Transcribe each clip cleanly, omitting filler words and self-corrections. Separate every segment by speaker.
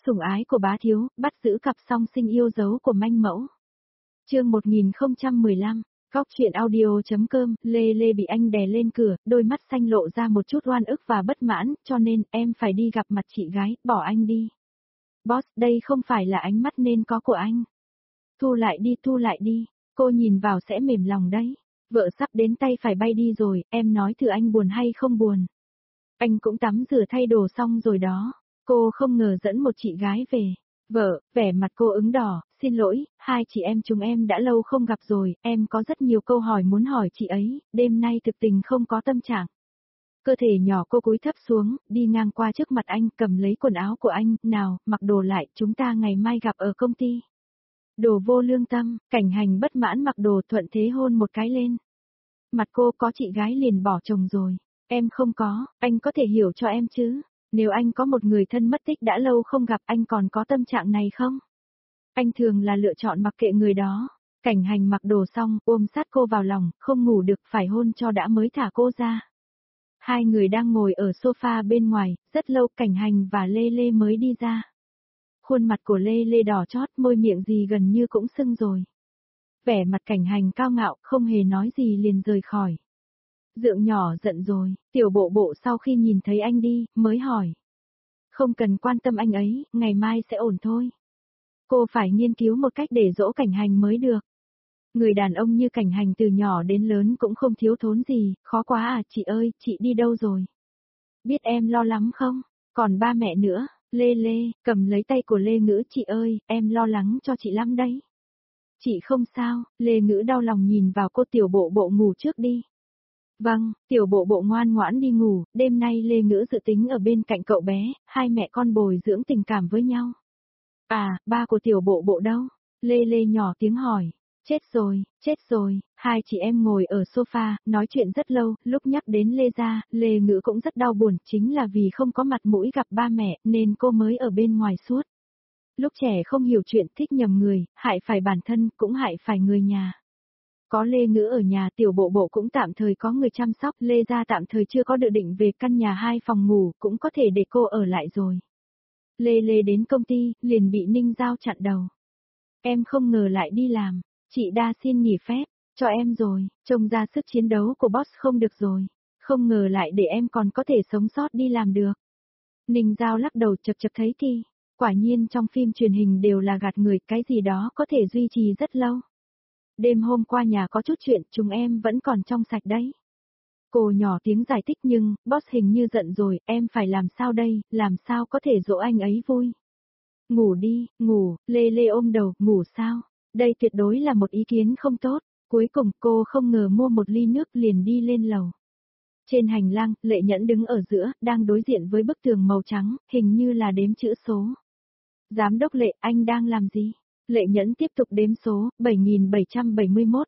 Speaker 1: Sủng ái của bá thiếu, bắt giữ cặp song sinh yêu dấu của manh mẫu. Chương 1015, Góc truyện audio.com, Lê Lê bị anh đè lên cửa, đôi mắt xanh lộ ra một chút oan ức và bất mãn, cho nên em phải đi gặp mặt chị gái, bỏ anh đi. Boss, đây không phải là ánh mắt nên có của anh. Thu lại đi, cô nhìn vào sẽ mềm lòng đấy. Vợ sắp đến tay phải bay đi rồi, em nói thử anh buồn hay không buồn. Anh cũng tắm rửa thay đồ xong rồi đó. Cô không ngờ dẫn một chị gái về. Vợ, vẻ mặt cô ửng đỏ, xin lỗi, hai chị em chúng em đã lâu không gặp rồi, em có rất nhiều câu hỏi muốn hỏi chị ấy, đêm nay thực tình không có tâm trạng. Cơ thể nhỏ cô cúi thấp xuống, đi ngang qua trước mặt anh, cầm lấy quần áo của anh, nào, mặc đồ lại, chúng ta ngày mai gặp ở công ty. Đồ vô lương tâm, Cảnh Hành bất mãn mặc đồ thuận thế hôn một cái lên. Mặt cô có chị gái liền bỏ chồng rồi, em không có, anh có thể hiểu cho em chứ. Nếu anh có một người thân mất tích đã lâu không gặp anh còn có tâm trạng này không? Anh thường là lựa chọn mặc kệ người đó. Cảnh Hành mặc đồ xong, ôm sát cô vào lòng, không ngủ được phải hôn cho đã mới thả cô ra. Hai người đang ngồi ở sofa bên ngoài, rất lâu Cảnh Hành và Lê Lê mới đi ra. Khuôn mặt của Lê Lê đỏ chót, môi miệng gì gần như cũng sưng rồi. Vẻ mặt Cảnh Hành cao ngạo, không hề nói gì liền rời khỏi. Dượng nhỏ giận rồi, tiểu bộ bộ sau khi nhìn thấy anh đi, mới hỏi. Không cần quan tâm anh ấy, ngày mai sẽ ổn thôi. Cô phải nghiên cứu một cách để dỗ Cảnh Hành mới được. Người đàn ông như Cảnh Hành từ nhỏ đến lớn cũng không thiếu thốn gì, khó quá à, chị ơi, chị đi đâu rồi? Biết em lo lắng không? Còn ba mẹ nữa, Lê Lê, cầm lấy tay của Lê Ngữ, chị ơi, em lo lắng cho chị lắm đấy. Chị không sao, Lê Ngữ đau lòng nhìn vào cô, tiểu bộ bộ ngủ trước đi. Vâng, tiểu bộ bộ ngoan ngoãn đi ngủ, đêm nay Lê Ngữ dự tính ở bên cạnh cậu bé, hai mẹ con bồi dưỡng tình cảm với nhau. À, ba của tiểu bộ bộ đâu? Lê Lê nhỏ tiếng hỏi. Chết rồi, hai chị em ngồi ở sofa, nói chuyện rất lâu, lúc nhắc đến Lê gia, Lê Ngữ cũng rất đau buồn, chính là vì không có mặt mũi gặp ba mẹ, nên cô mới ở bên ngoài suốt. Lúc trẻ không hiểu chuyện thích nhầm người, hại phải bản thân, cũng hại phải người nhà. Có Lê Ngữ ở nhà, tiểu bộ bộ cũng tạm thời có người chăm sóc, Lê gia tạm thời chưa có dự định về căn nhà 2 phòng ngủ, cũng có thể để cô ở lại rồi. Lê Lê đến công ty, liền bị Ninh Giao chặn đầu. Em không ngờ lại đi làm, chị Đa xin nghỉ phép, cho em rồi, trông ra sức chiến đấu của boss không được rồi, không ngờ lại để em còn có thể sống sót đi làm được. Ninh Giao lắc đầu chật chật thấy kỳ, quả nhiên trong phim truyền hình đều là gạt người, cái gì đó có thể duy trì rất lâu. Đêm hôm qua nhà có chút chuyện, chúng em vẫn còn trong sạch đấy. Cô nhỏ tiếng giải thích nhưng, boss hình như giận rồi, em phải làm sao đây, làm sao có thể dỗ anh ấy vui. Ngủ đi, ngủ, Lê Lê ôm đầu, ngủ sao? Đây tuyệt đối là một ý kiến không tốt. Cuối cùng cô không ngờ mua một ly nước liền đi lên lầu. Trên hành lang, Lệ Nhẫn đứng ở giữa, đang đối diện với bức tường màu trắng, hình như là đếm chữ số. Giám đốc Lệ, anh đang làm gì? Lệ Nhẫn tiếp tục đếm số, 7771,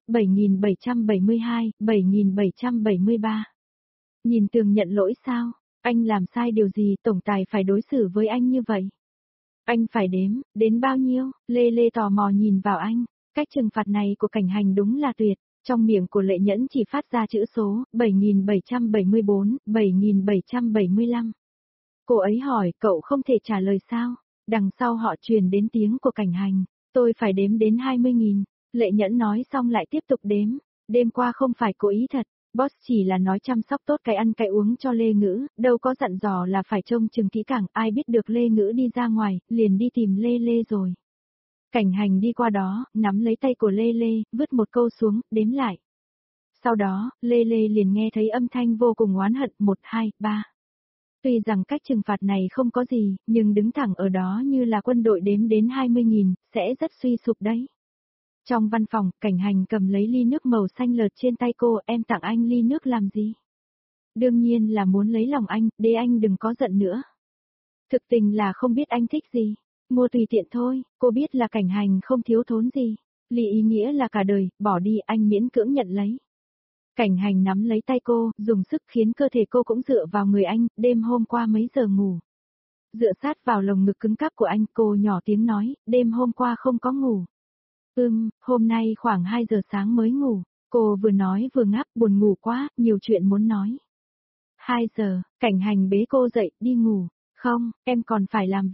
Speaker 1: 7772, 7773. Nhìn tường nhận lỗi sao? Anh làm sai điều gì tổng tài phải đối xử với anh như vậy? Anh phải đếm, đến bao nhiêu? Lê Lê tò mò nhìn vào anh. Cách trừng phạt này của Cảnh Hành đúng là tuyệt. Trong miệng của Lệ Nhẫn chỉ phát ra chữ số, 7774, 7775. Cô ấy hỏi, cậu không thể trả lời sao? Đằng sau họ truyền đến tiếng của Cảnh Hành. Tôi phải đếm đến 20.000. Lệ Nhẫn nói xong lại tiếp tục đếm. Đêm qua không phải cố ý thật. Boss chỉ là nói chăm sóc tốt cái ăn cái uống cho Lê Ngữ, đâu có dặn dò là phải trông chừng kỹ càng, ai biết được Lê Ngữ đi ra ngoài, liền đi tìm Lê Lê rồi. Cảnh Hành đi qua đó, nắm lấy tay của Lê Lê, vứt một câu xuống, đếm lại. Sau đó, Lê Lê liền nghe thấy âm thanh vô cùng oán hận, 1, 2, 3. Tuy rằng cách trừng phạt này không có gì, nhưng đứng thẳng ở đó như là quân đội đếm đến 20.000, sẽ rất suy sụp đấy. Trong văn phòng, Cảnh Hành cầm lấy ly nước màu xanh lợt trên tay cô, em tặng anh ly nước làm gì? Đương nhiên là muốn lấy lòng anh, để anh đừng có giận nữa. Thực tình là không biết anh thích gì, mua tùy tiện thôi, cô biết là Cảnh Hành không thiếu thốn gì, ly ý nghĩa là cả đời, bỏ đi anh miễn cưỡng nhận lấy. Cảnh Hành nắm lấy tay cô, dùng sức khiến cơ thể cô cũng dựa vào người anh, đêm hôm qua mấy giờ ngủ. Dựa sát vào lồng ngực cứng cáp của anh, cô nhỏ tiếng nói, đêm hôm qua không có ngủ. Hôm nay khoảng 2 giờ sáng mới ngủ, cô vừa nói vừa ngáp, buồn ngủ quá, nhiều chuyện muốn nói. 2 giờ, Cảnh Hành bế cô dậy, đi ngủ, không, em còn phải làm việc,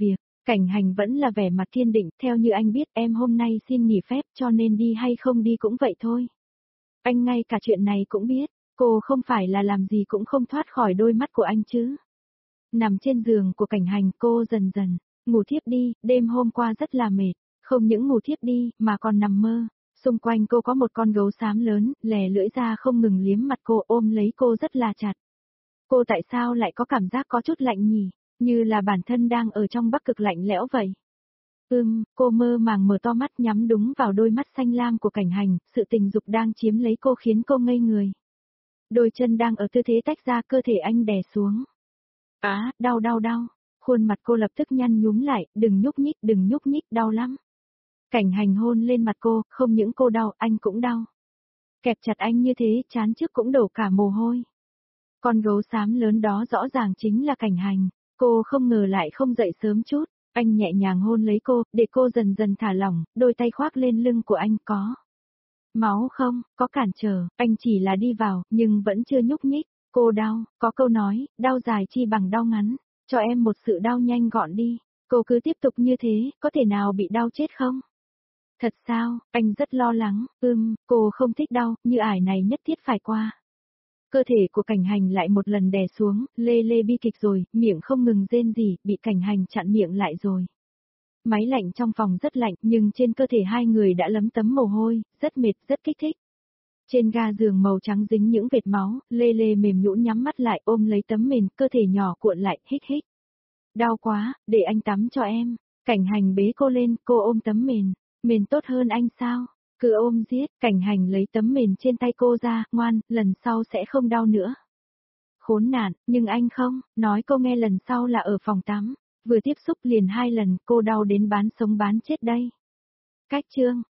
Speaker 1: Cảnh Hành vẫn là vẻ mặt kiên định, theo như anh biết em hôm nay xin nghỉ phép cho nên đi hay không đi cũng vậy thôi. Anh ngay cả chuyện này cũng biết, cô không phải là làm gì cũng không thoát khỏi đôi mắt của anh chứ. Nằm trên giường của Cảnh Hành cô dần dần, ngủ thiếp đi, đêm hôm qua rất là mệt, không những ngủ thiếp đi mà còn nằm mơ. Xung quanh cô có một con gấu xám lớn, lè lưỡi ra không ngừng liếm mặt cô ôm lấy cô rất là chặt. Cô tại sao lại có cảm giác có chút lạnh nhỉ, như là bản thân đang ở trong Bắc Cực lạnh lẽo vậy. Cô mơ màng mở to mắt nhắm đúng vào đôi mắt xanh lam của Cảnh Hành, sự tình dục đang chiếm lấy cô khiến cô ngây người. Đôi chân đang ở tư thế tách ra cơ thể anh đè xuống. Đau đau đau, khuôn mặt cô lập tức nhăn nhúm lại, đừng nhúc nhích, đau lắm. Cảnh Hành hôn lên mặt cô, không những cô đau, anh cũng đau. Kẹp chặt anh như thế, trán trước cũng đổ cả mồ hôi. Con gấu xám lớn đó rõ ràng chính là Cảnh Hành, cô không ngờ lại không dậy sớm chút. Anh nhẹ nhàng hôn lấy cô, để cô dần dần thả lỏng, đôi tay khoác lên lưng của anh có. Máu không, có cản trở, anh chỉ là đi vào, nhưng vẫn chưa nhúc nhích. Cô đau, có câu nói, đau dài chi bằng đau ngắn, cho em một sự đau nhanh gọn đi. Cô cứ tiếp tục như thế, có thể nào bị đau chết không? Thật sao, anh rất lo lắng, cô không thích đau, như ải này nhất thiết phải qua. Cơ thể của Cảnh Hành lại một lần đè xuống, lê lê bi kịch rồi, miệng không ngừng rên rỉ, bị Cảnh Hành chặn miệng lại rồi. Máy lạnh trong phòng rất lạnh, nhưng trên cơ thể hai người đã lấm tấm mồ hôi, rất mệt, rất kích thích. Trên ga giường màu trắng dính những vệt máu, lê lê mềm nhũn nhắm mắt lại ôm lấy tấm mền, cơ thể nhỏ cuộn lại, hích hích. Đau quá, để anh tắm cho em. Cảnh Hành bế cô lên, cô ôm tấm mền. Mền tốt hơn anh sao? Cứ ôm giết, Cảnh Hành lấy tấm mền trên tay cô ra, ngoan, lần sau sẽ không đau nữa. Khốn nạn, nhưng anh không, nói cô nghe lần sau là ở phòng tắm, vừa tiếp xúc liền 2 lần, cô đau đến bán sống bán chết đây. Cách chương.